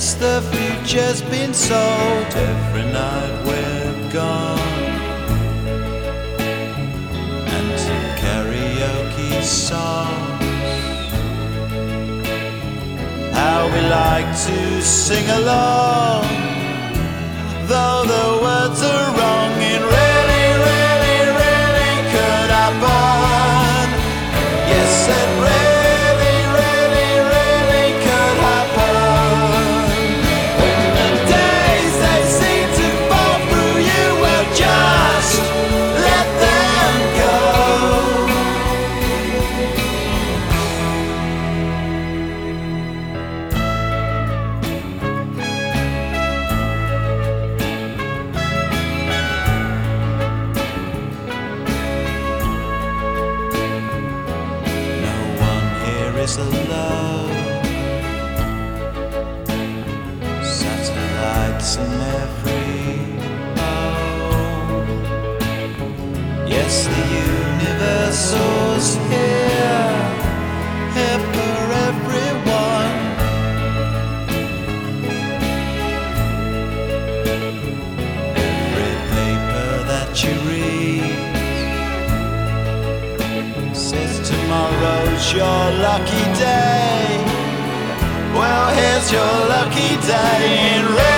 Yes, the future's been sold. Every night we're gone, and to karaoke songs. How we like to sing along, though the words are wrong. It really, really, really could happen. Yes, it really, really, really could happen. When the days they seem to fall through you, well, just let them go. Is alone, satellites in every home. Yes, the universe was here, here for everyone. Every paper that you read says tomorrow's your lucky day. Well, here's your lucky day in red.